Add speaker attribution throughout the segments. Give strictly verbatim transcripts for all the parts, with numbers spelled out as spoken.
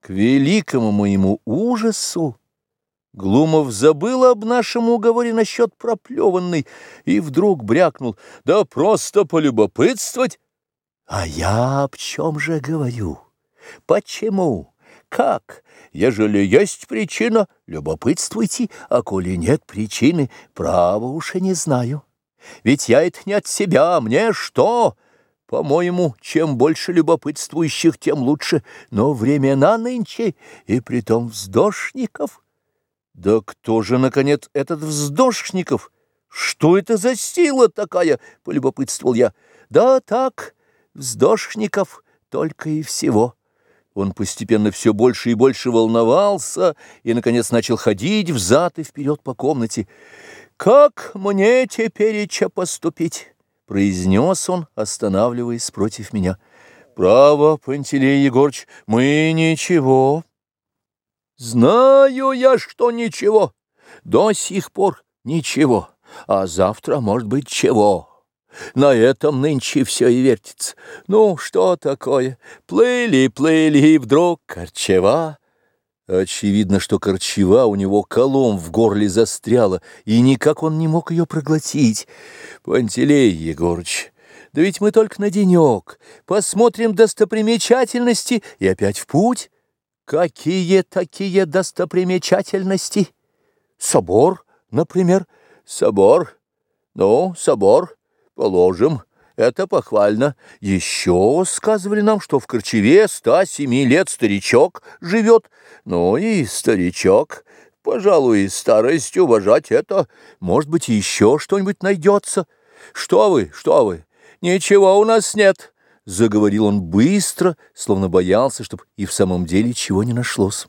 Speaker 1: К великому моему ужасу Глумов забыл об нашем уговоре насчет проплеванной и вдруг брякнул: «Да просто полюбопытствовать!» А я об чем же говорю? Почему? Как? Ежели есть причина, любопытствуйте, а коли нет причины, право уж и не знаю. Ведь я это не от себя, мне что? По-моему, чем больше любопытствующих, тем лучше, но времена нынче, и притом вздошников. Да кто же, наконец, этот вздошников? Что это за сила такая? — полюбопытствовал я. Да так, вздошников только и всего. Он постепенно все больше и больше волновался и, наконец, начал ходить взад и вперед по комнате. «Как мне тепереча поступить?» — произнес он, останавливаясь против меня. «Право, Пантелей Егорыч, мы ничего». «Знаю я, что ничего. До сих пор ничего, а завтра, может быть, чего. На этом нынче все и вертится. Ну, что такое? Плыли, плыли, и вдруг корчева». Очевидно, что корчева у него колом в горле застряла, и никак он не мог ее проглотить. «Пантелей Егорыч, да ведь мы только на денек. Посмотрим достопримечательности и опять в путь». «Какие такие достопримечательности?» «Собор, например». «Собор? Ну, собор, положим, это похвально. Еще сказывали нам, что в Корчеве ста семи лет старичок живет. Ну и старичок, пожалуй, старость уважать это. Может быть, еще что-нибудь найдется. Что вы, что вы, ничего у нас нет». — заговорил он быстро, словно боялся, чтоб и в самом деле чего не нашлось.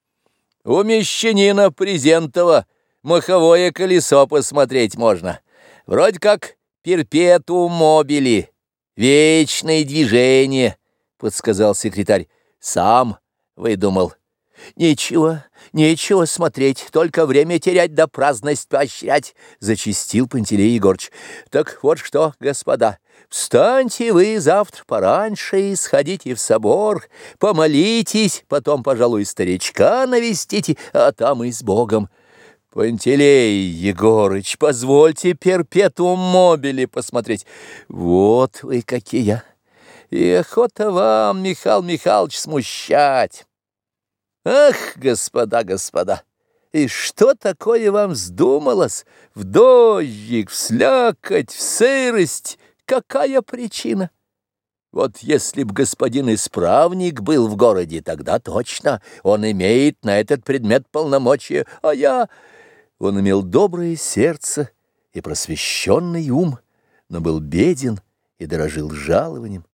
Speaker 1: «У мещанина Презентова маховое колесо посмотреть можно. Вроде как перпетуум мобили, вечное движение», — подсказал секретарь. «Сам выдумал». «Нечего, нечего смотреть, только время терять да праздность поощрять», — зачастил Пантелей Егорыч. «Так вот что, господа, встаньте вы завтра пораньше и сходите в собор, помолитесь, потом, пожалуй, старичка навестите, а там и с Богом». «Пантелей Егорыч, позвольте перпетуум мобили посмотреть». «Вот вы какие! И охота вам, Михаил Михайлович, смущать». «Ах, господа, господа, и что такое вам вздумалось? В дождик, в слякоть, в сырость? Какая причина? Вот если б господин исправник был в городе, тогда точно он имеет на этот предмет полномочия, а я...» Он имел доброе сердце и просвещенный ум, но был беден и дорожил жалованием.